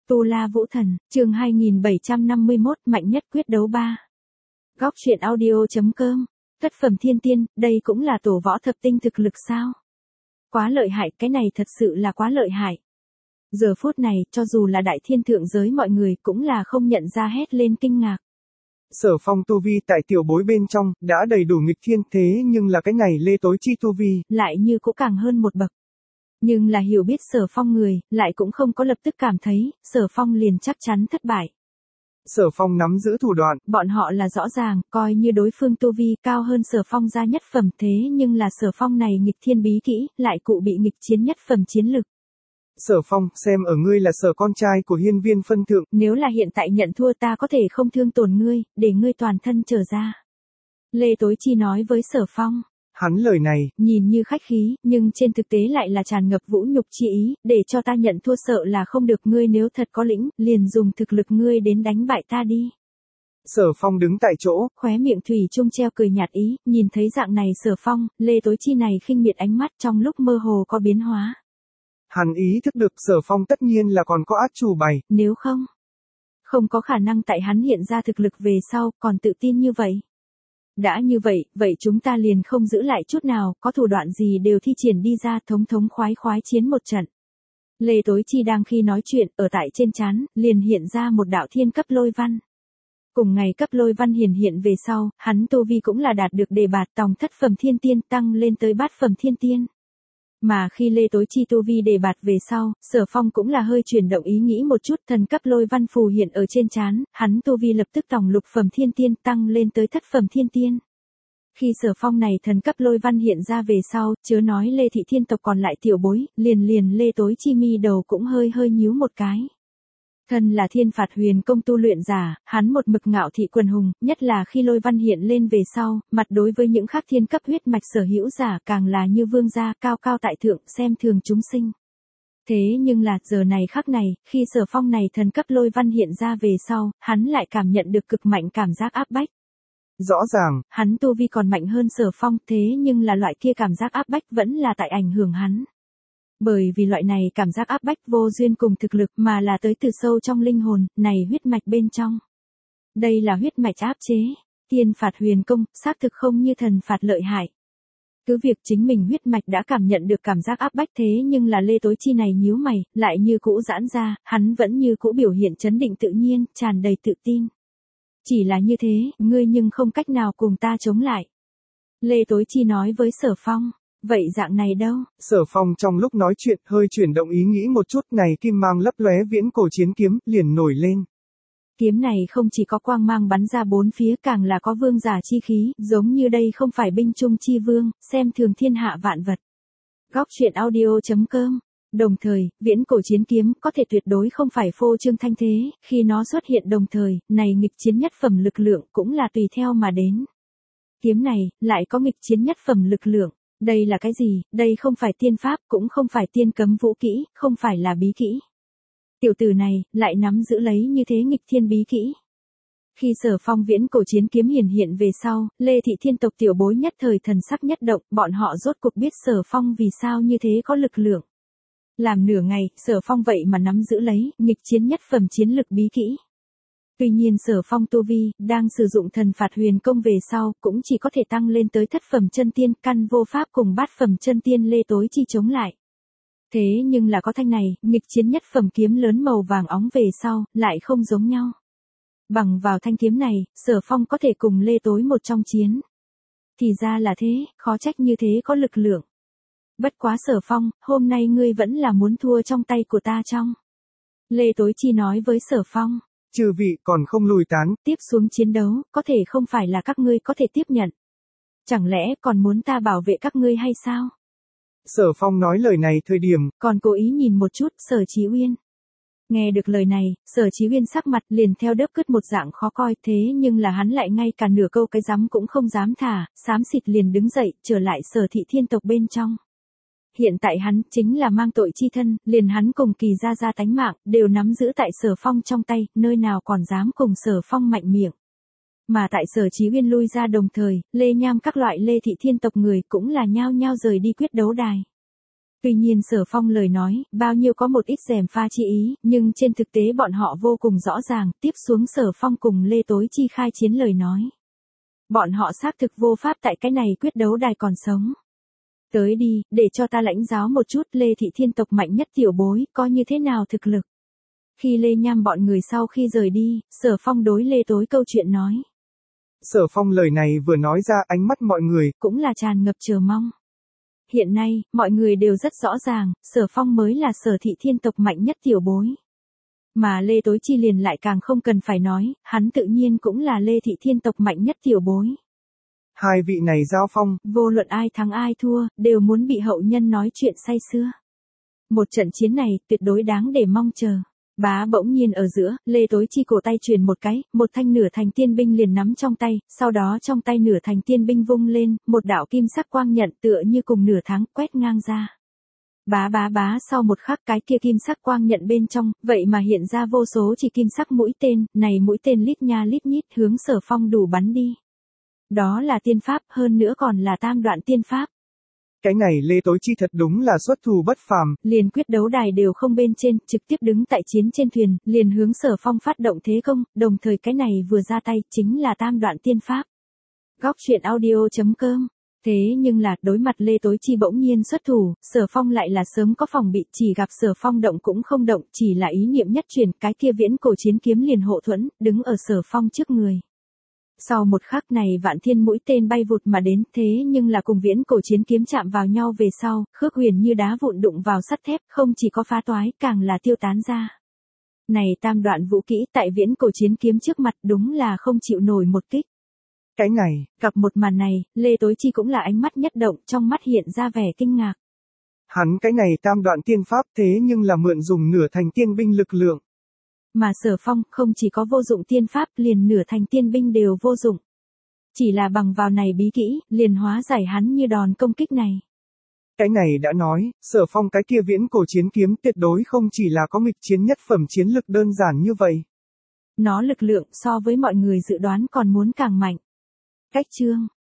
Tu La Vũ Thần, chương 2751, mạnh nhất quyết đấu 3. Góc truyện audio.com. Thất phẩm thiên tiên, đây cũng là tổ võ thập tinh thực lực sao? Quá lợi hại, cái này thật sự là quá lợi hại. Giờ phút này, cho dù là đại thiên thượng giới mọi người cũng là không nhận ra hét lên kinh ngạc. Sở Phong tu vi tại tiểu bối bên trong, đã đầy đủ nghịch thiên, thế nhưng là cái này Lê Tối Chi tu vi, lại như cũng càng hơn một bậc. Nhưng là hiểu biết Sở Phong người, lại cũng không có lập tức cảm thấy, Sở Phong liền chắc chắn thất bại. Sở Phong nắm giữ thủ đoạn, bọn họ là rõ ràng, coi như đối phương tu vi cao hơn Sở Phong ra nhất phẩm, thế nhưng là Sở Phong này nghịch thiên bí kỹ, lại cụ bị nghịch chiến nhất phẩm chiến lực. Sở Phong, xem ở ngươi là Sở con trai của hiên viên phân thượng. Nếu là hiện tại nhận thua ta có thể không thương tổn ngươi, để ngươi toàn thân trở ra. Lê Tối Chi nói với Sở Phong. Hắn lời này, nhìn như khách khí, nhưng trên thực tế lại là tràn ngập vũ nhục chi ý, để cho ta nhận thua sợ là không được, ngươi nếu thật có lĩnh, liền dùng thực lực ngươi đến đánh bại ta đi. Sở Phong đứng tại chỗ, khóe miệng thủy chung treo cười nhạt ý, nhìn thấy dạng này Sở Phong, Lê Tối Chi này khinh miệt ánh mắt trong lúc mơ hồ có biến hóa. Hắn ý thức được Sở Phong tất nhiên là còn có át chủ bài, nếu không có khả năng tại hắn hiện ra thực lực về sau, còn tự tin như vậy. Đã như vậy, vậy chúng ta liền không giữ lại chút nào, có thủ đoạn gì đều thi triển đi ra, thống thống khoái khoái chiến một trận. Lê Tối Chi đang khi nói chuyện, ở tại trên trán, liền hiện ra một đạo thiên cấp lôi văn. Cùng ngày cấp lôi văn hiện về sau, hắn tu vi cũng là đạt được đề bạt tòng thất phẩm thiên tiên tăng lên tới bát phẩm thiên tiên. Mà khi Lê Tối Chi tu vi đề bạt về sau, Sở Phong cũng là hơi chuyển động ý nghĩ một chút, thần cấp lôi văn phù hiện ở trên trán, hắn tu vi lập tức tòng lục phẩm thiên tiên tăng lên tới thất phẩm thiên tiên. Khi Sở Phong này thần cấp lôi văn hiện ra về sau, chớ nói Lê Thị Thiên tộc còn lại tiểu bối, liền Lê Tối Chi mi đầu cũng hơi nhíu một cái. Thân là Thiên Phạt Huyền Công tu luyện giả, hắn một mực ngạo thị quần hùng, nhất là khi lôi văn hiện lên về sau, mặt đối với những khác thiên cấp huyết mạch sở hữu giả càng là như vương gia cao cao tại thượng, xem thường chúng sinh. Thế nhưng là giờ này khắc này, khi Sở Phong này thần cấp lôi văn hiện ra về sau, hắn lại cảm nhận được cực mạnh cảm giác áp bách. Rõ ràng, hắn tu vi còn mạnh hơn Sở Phong, thế nhưng là loại kia cảm giác áp bách vẫn là tại ảnh hưởng hắn. Bởi vì loại này cảm giác áp bách vô duyên cùng thực lực mà là tới từ sâu trong linh hồn, này huyết mạch bên trong. Đây là huyết mạch áp chế, Thiên Phạt Huyền Công, xác thực không như thần phạt lợi hại. Cứ việc chính mình huyết mạch đã cảm nhận được cảm giác áp bách thế nhưng là Lê Tối Chi này nhíu mày, lại như cũ giãn ra, hắn vẫn như cũ biểu hiện trấn định tự nhiên, tràn đầy tự tin. Chỉ là như thế, ngươi nhưng không cách nào cùng ta chống lại. Lê Tối Chi nói với Sở Phong. Vậy dạng này đâu? Sở Phong trong lúc nói chuyện hơi chuyển động ý nghĩ một chút, này kim mang lấp lóe viễn cổ chiến kiếm liền nổi lên. Kiếm này không chỉ có quang mang bắn ra bốn phía, càng là có vương giả chi khí, giống như đây không phải binh trung chi vương, xem thường thiên hạ vạn vật. Góc truyện audio.com. Đồng thời, viễn cổ chiến kiếm có thể tuyệt đối không phải phô trương thanh thế, khi nó xuất hiện đồng thời, này nghịch chiến nhất phẩm lực lượng cũng là tùy theo mà đến. Kiếm này, lại có nghịch chiến nhất phẩm lực lượng. Đây là cái gì? Đây không phải tiên pháp, cũng không phải tiên cấm vũ kỹ, không phải là bí kỹ. Tiểu tử này, lại nắm giữ lấy như thế nghịch thiên bí kỹ. Khi Sở Phong viễn cổ chiến kiếm hiện về sau, Lê Thị Thiên tộc tiểu bối nhất thời thần sắc nhất động, bọn họ rốt cuộc biết Sở Phong vì sao như thế có lực lượng. Làm nửa ngày, Sở Phong vậy mà nắm giữ lấy, nghịch chiến nhất phẩm chiến lực bí kỹ. Tuy nhiên Sở Phong tu vi, đang sử dụng thần phạt huyền công về sau, cũng chỉ có thể tăng lên tới thất phẩm chân tiên, căn vô pháp cùng bát phẩm chân tiên Lê Tối Chi chống lại. Thế nhưng là có thanh này, nghịch chiến nhất phẩm kiếm lớn màu vàng óng về sau, lại không giống nhau. Bằng vào thanh kiếm này, Sở Phong có thể cùng Lê Tối một trong chiến. Thì ra là thế, khó trách như thế có lực lượng. Bất quá Sở Phong, hôm nay ngươi vẫn là muốn thua trong tay của ta trong. Lê Tối Chi nói với Sở Phong. Chư vị còn không lùi tán, tiếp xuống chiến đấu, có thể không phải là các ngươi có thể tiếp nhận. Chẳng lẽ còn muốn ta bảo vệ các ngươi hay sao? Sở Phong nói lời này thời điểm, còn cố ý nhìn một chút Sở Chí Uyên. Nghe được lời này, Sở Chí Uyên sắc mặt liền theo đớp cứt một dạng khó coi, thế nhưng là hắn lại ngay cả nửa câu cái dám cũng không dám thả, xám xịt liền đứng dậy, trở lại Sở Thị Thiên tộc bên trong. Hiện tại hắn chính là mang tội chi thân, liền hắn cùng Kỳ gia tánh mạng, đều nắm giữ tại Sở Phong trong tay, nơi nào còn dám cùng Sở Phong mạnh miệng. Mà tại Sở Chí Uyên lui ra đồng thời, Lê Nham các loại Lê Thị Thiên tộc người cũng là nhao nhao rời đi quyết đấu đài. Tuy nhiên Sở Phong lời nói, bao nhiêu có một ít gièm pha chi ý, nhưng trên thực tế bọn họ vô cùng rõ ràng, tiếp xuống Sở Phong cùng Lê Tối Chi khai chiến lời nói. Bọn họ xác thực vô pháp tại cái này quyết đấu đài còn sống. Tới đi, để cho ta lãnh giáo một chút Lê Thị Thiên tộc mạnh nhất tiểu bối, có như thế nào thực lực. Khi Lê Nham bọn người sau khi rời đi, Sở Phong đối Lê Tối câu chuyện nói. Sở Phong lời này vừa nói ra ánh mắt mọi người, cũng là tràn ngập chờ mong. Hiện nay, mọi người đều rất rõ ràng, Sở Phong mới là Sở Thị Thiên tộc mạnh nhất tiểu bối. Mà Lê Tối Chi liền lại càng không cần phải nói, hắn tự nhiên cũng là Lê Thị Thiên tộc mạnh nhất tiểu bối. Hai vị này giao phong, vô luận ai thắng ai thua, đều muốn bị hậu nhân nói chuyện say sưa. Một trận chiến này, tuyệt đối đáng để mong chờ. Bá bỗng nhiên ở giữa, Lê Tối Chi cổ tay truyền một cái, một thanh nửa thành tiên binh liền nắm trong tay, sau đó trong tay nửa thành tiên binh vung lên, một đạo kim sắc quang nhận tựa như cùng nửa tháng quét ngang ra. Bá sau một khắc cái kia kim sắc quang nhận bên trong, vậy mà hiện ra vô số chỉ kim sắc mũi tên, này mũi tên lít nha lít nhít hướng Sở Phong đủ bắn đi. Đó là tiên pháp, hơn nữa còn là tam đoạn tiên pháp. Cái này Lê Tối Chi thật đúng là xuất thủ bất phàm. Liền quyết đấu đài đều không bên trên, trực tiếp đứng tại chiến trên thuyền, liền hướng Sở Phong phát động thế công, đồng thời cái này vừa ra tay, chính là tam đoạn tiên pháp. Góc truyện audio.com. Thế nhưng là, đối mặt Lê Tối Chi bỗng nhiên xuất thủ, Sở Phong lại là sớm có phòng bị, chỉ gặp Sở Phong động cũng không động, chỉ là ý niệm nhất truyền, cái kia viễn cổ chiến kiếm liền hộ thuẫn, đứng ở Sở Phong trước người. Sau một khắc này vạn thiên mũi tên bay vụt mà đến, thế nhưng là cùng viễn cổ chiến kiếm chạm vào nhau về sau, khước huyền như đá vụn đụng vào sắt thép, không chỉ có phá toái, càng là tiêu tán ra. Này tam đoạn vũ kỹ tại viễn cổ chiến kiếm trước mặt đúng là không chịu nổi một kích. Cái này, gặp một màn này, Lê Tối Chi cũng là ánh mắt nhất động, trong mắt hiện ra vẻ kinh ngạc. Hắn cái này tam đoạn tiên pháp thế nhưng là mượn dùng nửa thành tiên binh lực lượng. Mà Sở Phong không chỉ có vô dụng tiên pháp, liền nửa thành tiên binh đều vô dụng. Chỉ là bằng vào này bí kỹ, liền hóa giải hắn như đòn công kích này. Cái này đã nói, Sở Phong cái kia viễn cổ chiến kiếm tuyệt đối không chỉ là có nghịch chiến nhất phẩm chiến lực đơn giản như vậy. Nó lực lượng so với mọi người dự đoán còn muốn càng mạnh. Cách chương